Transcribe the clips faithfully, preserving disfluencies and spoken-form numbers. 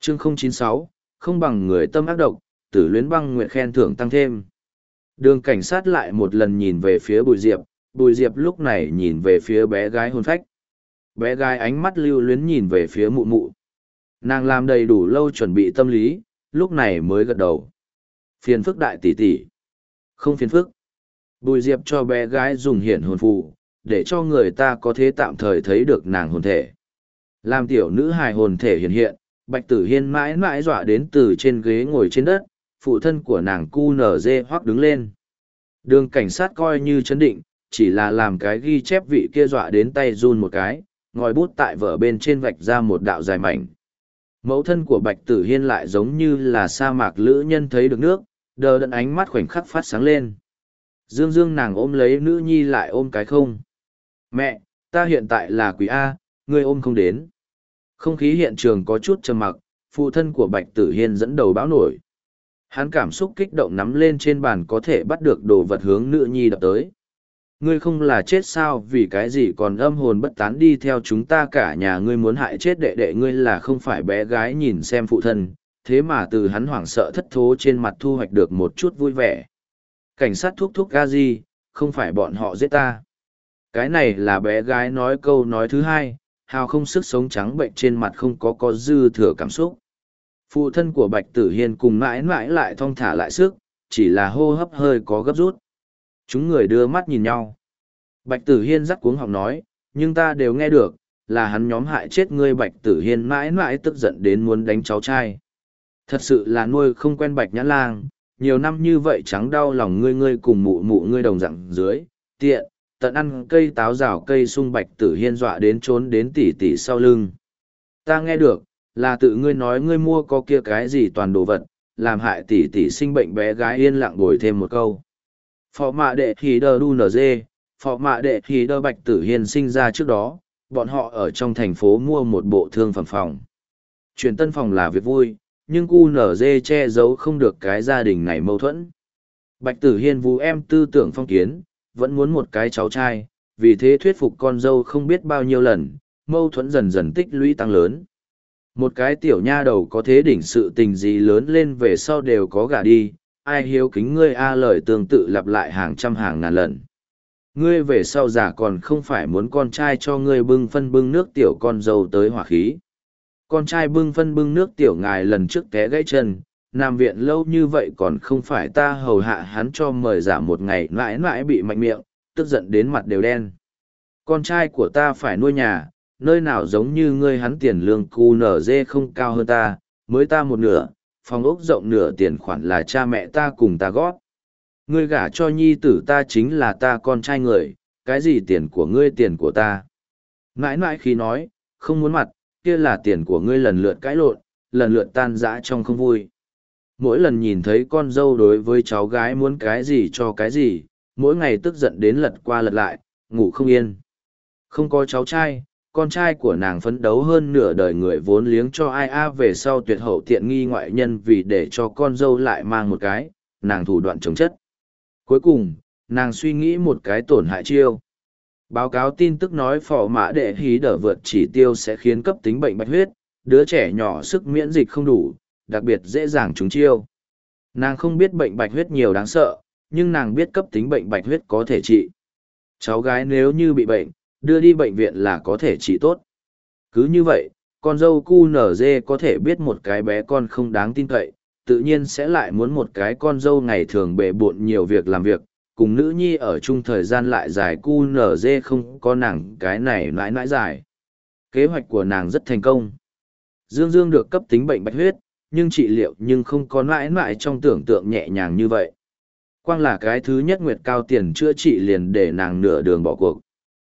chương không chín sáu, không bằng người tâm ác độc, tử luyến băng nguyện khen thưởng tăng thêm. Đường cảnh sát lại một lần nhìn về phía Bùi Diệp, Bùi Diệp lúc này nhìn về phía bé gái hồn phách. Bé gái ánh mắt lưu luyến nhìn về phía mụ mụ. Nàng làm đầy đủ lâu chuẩn bị tâm lý, lúc này mới gật đầu. Phiền phức đại tỷ tỷ. Không phiền phức. Bùi Diệp cho bé gái dùng hiển hồn phù, để cho người ta có thể tạm thời thấy được nàng hồn thể. Làm tiểu nữ hài hồn thể hiện hiện, Bạch Tử Hiên mãi mãi dọa đến từ trên ghế ngồi trên đất, phụ thân của nàng cu nở dê hoắc đứng lên. Đường cảnh sát coi như chấn định, chỉ là làm cái ghi chép vị kia dọa đến tay run một cái, ngòi bút tại vở bên trên vạch ra một đạo dài mảnh. Mẫu thân của Bạch Tử Hiên lại giống như là sa mạc lữ nhân thấy được nước, đờ đẫn ánh mắt khoảnh khắc phát sáng lên. Dương Dương nàng ôm lấy nữ nhi lại ôm cái không. Mẹ, ta hiện tại là quỷ A, ngươi ôm không đến. Không khí hiện trường có chút trầm mặc, phụ thân của Bạch Tử Hiên dẫn đầu báo nổi. Hắn cảm xúc kích động nắm lên trên bàn có thể bắt được đồ vật hướng nữ nhi đập tới. Ngươi không là chết sao, vì cái gì còn âm hồn bất tán đi theo chúng ta cả nhà, ngươi muốn hại chết đệ đệ ngươi là không phải. Bé gái nhìn xem phụ thân, thế mà từ hắn hoảng sợ thất thố trên mặt thu hoạch được một chút vui vẻ. Cảnh sát thúc thúc ga gì, không phải bọn họ giết ta. Cái này là bé gái nói câu nói thứ hai, hào không sức sống trắng bệnh trên mặt không có có dư thừa cảm xúc. Phụ thân của Bạch Tử Hiên cùng mãi mãi lại thong thả lại sức, chỉ là hô hấp hơi có gấp rút. Chúng người đưa mắt nhìn nhau. Bạch Tử Hiên rắc cuống họng nói, nhưng ta đều nghe được, là hắn nhóm hại chết ngươi. Bạch Tử Hiên mãi mãi tức giận đến muốn đánh cháu trai. Thật sự là nuôi không quen Bạch Nhãn Lang, nhiều năm như vậy trắng đau lòng ngươi ngươi cùng mụ mụ ngươi đồng dạng dưới, tiện, tận ăn cây táo rào cây sung. Bạch Tử Hiên dọa đến trốn đến tỉ tỉ sau lưng. Ta nghe được, là tự ngươi nói ngươi mua có kia cái gì toàn đồ vật, làm hại tỉ tỉ sinh bệnh. Bé gái yên lặng bồi thêm một câu. Phó mạ đệ thì đờ đu nở dê, phó mạ đệ thì đờ. Bạch Tử Hiên sinh ra trước đó, bọn họ ở trong thành phố mua một bộ thương phẩm phòng. Chuyển tân phòng là việc vui, nhưng cu nở dê che giấu không được cái gia đình này mâu thuẫn. Bạch Tử Hiên vú em tư tưởng phong kiến, vẫn muốn một cái cháu trai, vì thế thuyết phục con dâu không biết bao nhiêu lần, mâu thuẫn dần dần tích lũy tăng lớn. Một cái tiểu nha đầu có thế đỉnh sự tình gì lớn lên về sau đều có gả đi, ai hiếu kính ngươi a. Lời tương tự lặp lại hàng trăm hàng ngàn lần. Ngươi về sau già còn không phải muốn con trai cho ngươi bưng phân bưng nước tiểu con dâu tới hỏa khí. Con trai bưng phân bưng nước tiểu ngài lần trước té gãy chân, nằm viện lâu như vậy còn không phải ta hầu hạ hắn cho mời giả một ngày, mãi mãi bị mạnh miệng, tức giận đến mặt đều đen. Con trai của ta phải nuôi nhà, nơi nào giống như ngươi, hắn tiền lương cu nở dê không cao hơn ta, mới ta một nửa, phòng ốc rộng nửa tiền khoản là cha mẹ ta cùng ta gót. Ngươi gả cho nhi tử ta chính là ta con trai người, cái gì tiền của ngươi tiền của ta. Mãi mãi khi nói, không muốn mặt, kia là tiền của ngươi. Lần lượt cãi lộn, lần lượt tan rã trong không vui. Mỗi lần nhìn thấy con dâu đối với cháu gái muốn cái gì cho cái gì, mỗi ngày tức giận đến lật qua lật lại, ngủ không yên. Không có cháu trai, con trai của nàng phấn đấu hơn nửa đời người vốn liếng cho ai a. Về sau tuyệt hậu tiện nghi ngoại nhân vì để cho con dâu lại mang một cái, nàng thủ đoạn chống chất. Cuối cùng, nàng suy nghĩ một cái tổn hại chiêu. Báo cáo tin tức nói phò mã đệ hí đỡ vượt chỉ tiêu sẽ khiến cấp tính bệnh bạch huyết, đứa trẻ nhỏ sức miễn dịch không đủ, đặc biệt dễ dàng trúng chiêu. Nàng không biết bệnh bạch huyết nhiều đáng sợ, nhưng nàng biết cấp tính bệnh bạch huyết có thể trị. Cháu gái nếu như bị bệnh, đưa đi bệnh viện là có thể trị tốt. Cứ như vậy, con dâu cu nở dê có thể biết một cái bé con không đáng tin cậy, tự nhiên sẽ lại muốn một cái con dâu ngày thường bề bộn nhiều việc làm việc, cùng nữ nhi ở chung thời gian lại dài. Cu nở dê không có nàng cái này mãi mãi dài. Kế hoạch của nàng rất thành công. Dương Dương được cấp tính bệnh bạch huyết, nhưng trị liệu nhưng không có mãi mãi trong tưởng tượng nhẹ nhàng như vậy. Quang là cái thứ nhất nguyệt cao tiền chữa trị liền để nàng nửa đường bỏ cuộc.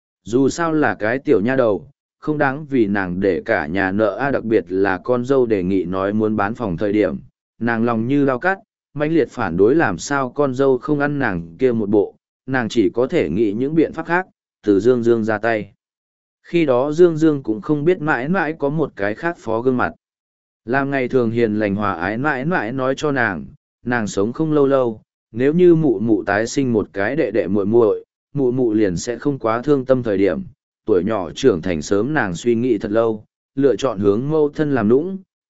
Dù sao là cái tiểu nha đầu, không đáng vì nàng để cả nhà nợ a. Đặc biệt là con dâu đề nghị nói muốn bán phòng thời điểm, nàng lòng như lao cắt, mãnh liệt phản đối. Làm sao con dâu không ăn nàng kia một bộ, nàng chỉ có thể nghĩ những biện pháp khác, từ Dương Dương ra tay. Khi đó Dương Dương cũng không biết mãi mãi có một cái khác phó gương mặt. Làm ngày thường hiền lành hòa ái mãi mãi nói cho nàng, nàng sống không lâu lâu, nếu như mụ mụ tái sinh một cái đệ đệ muội muội, mụ mụ liền sẽ không quá thương tâm. Thời điểm tuổi nhỏ trưởng thành sớm nàng suy nghĩ thật lâu, lựa chọn hướng mâu thân làm nũng,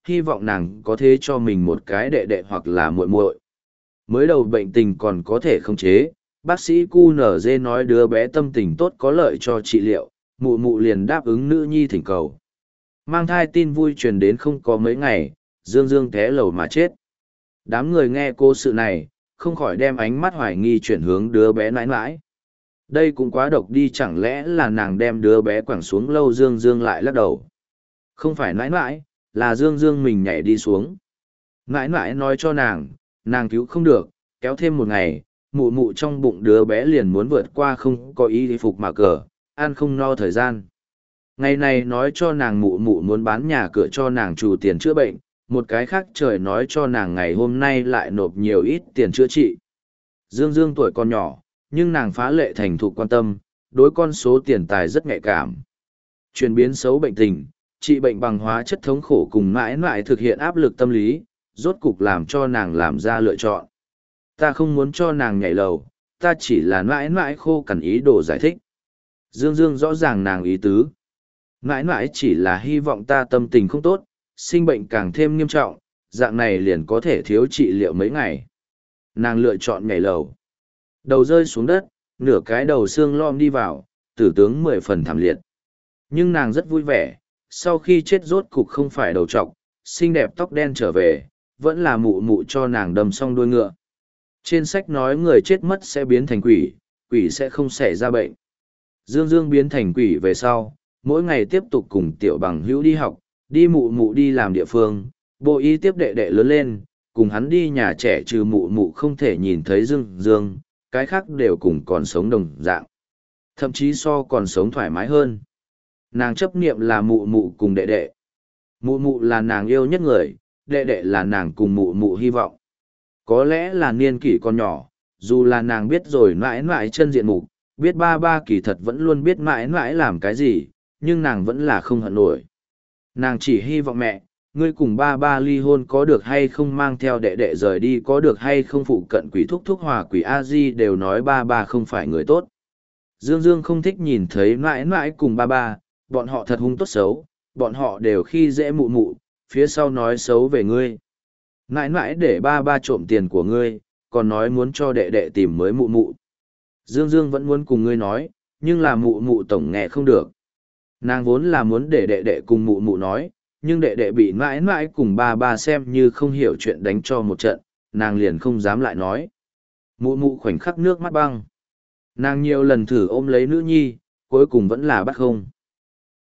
hy vọng nàng có thể cho mình một cái đệ đệ hoặc là muội muội. Mới đầu bệnh tình còn có thể khống chế, bác sĩ cu nở dê nói đứa bé tâm tình tốt có lợi cho trị liệu, mụ mụ liền đáp ứng nữ nhi thỉnh cầu. Mang thai tin vui truyền đến không có mấy ngày, Dương Dương té lầu mà chết. Đám người nghe cô sự này, không khỏi đem ánh mắt hoài nghi chuyển hướng đứa bé nãi nãi. Đây cũng quá độc đi, chẳng lẽ là nàng đem đứa bé quẳng xuống lâu? Dương Dương lại lắc đầu. Không phải nãi nãi, là Dương Dương mình nhảy đi xuống. Nãi nãi nói cho nàng, nàng cứu không được, kéo thêm một ngày, mụ mụ trong bụng đứa bé liền muốn vượt qua không có ý phục mà cờ, ăn không no thời gian. Ngày này nói cho nàng mụ mụ muốn bán nhà cửa cho nàng trù tiền chữa bệnh, một cái khác trời nói cho nàng ngày hôm nay lại nộp nhiều ít tiền chữa trị. Dương Dương tuổi còn nhỏ, nhưng nàng phá lệ thành thục quan tâm, đối con số tiền tài rất nhạy cảm. Chuyển biến xấu bệnh tình, trị bệnh bằng hóa chất thống khổ cùng mãi mãi thực hiện áp lực tâm lý, rốt cục làm cho nàng làm ra lựa chọn. Ta không muốn cho nàng nhảy lầu, ta chỉ là mãi mãi khô cằn ý đồ giải thích. Dương Dương rõ ràng nàng ý tứ. Mãi mãi chỉ là hy vọng ta tâm tình không tốt, sinh bệnh càng thêm nghiêm trọng, dạng này liền có thể thiếu trị liệu mấy ngày. Nàng lựa chọn nhảy lầu. Đầu rơi xuống đất, nửa cái đầu xương lom đi vào, tử tướng mười phần thảm liệt. Nhưng nàng rất vui vẻ, sau khi chết rốt cục không phải đầu trọc, xinh đẹp tóc đen trở về, vẫn là mụ mụ cho nàng đâm xong đuôi ngựa. Trên sách nói người chết mất sẽ biến thành quỷ, quỷ sẽ không xảy ra bệnh. Dương Dương biến thành quỷ về sau, mỗi ngày tiếp tục cùng tiểu bằng hữu đi học, đi mụ mụ đi làm địa phương, bộ y tiếp đệ đệ lớn lên, cùng hắn đi nhà trẻ trừ mụ mụ không thể nhìn thấy Dương Dương, cái khác đều cùng còn sống đồng dạng. Thậm chí so còn sống thoải mái hơn. Nàng chấp niệm là mụ mụ cùng đệ đệ. Mụ mụ là nàng yêu nhất người, đệ đệ là nàng cùng mụ mụ hy vọng. Có lẽ là niên kỷ còn nhỏ, dù là nàng biết rồi mãi mãi chân diện mục, biết ba ba kỳ thật vẫn luôn biết mãi mãi làm cái gì, nhưng nàng vẫn là không hận nổi. Nàng chỉ hy vọng mẹ, ngươi cùng ba ba ly hôn có được hay không, mang theo đệ đệ rời đi có được hay không, phụ cận quỷ thúc thúc hòa quỷ a di đều nói ba ba không phải người tốt. Dương Dương không thích nhìn thấy mãi mãi cùng ba ba, bọn họ thật hung tốt xấu, bọn họ đều khi dễ mụ mụ, phía sau nói xấu về ngươi. Mãi mãi để ba ba trộm tiền của ngươi, còn nói muốn cho đệ đệ tìm mới mụ mụ. Dương Dương vẫn muốn cùng ngươi nói, nhưng là mụ mụ tổng nghe không được. Nàng vốn là muốn để đệ đệ cùng mụ mụ nói, nhưng đệ đệ bị mãi mãi cùng ba ba xem như không hiểu chuyện đánh cho một trận, nàng liền không dám lại nói. Mụ mụ khoảnh khắc nước mắt băng. Nàng nhiều lần thử ôm lấy nữ nhi, cuối cùng vẫn là bắt không.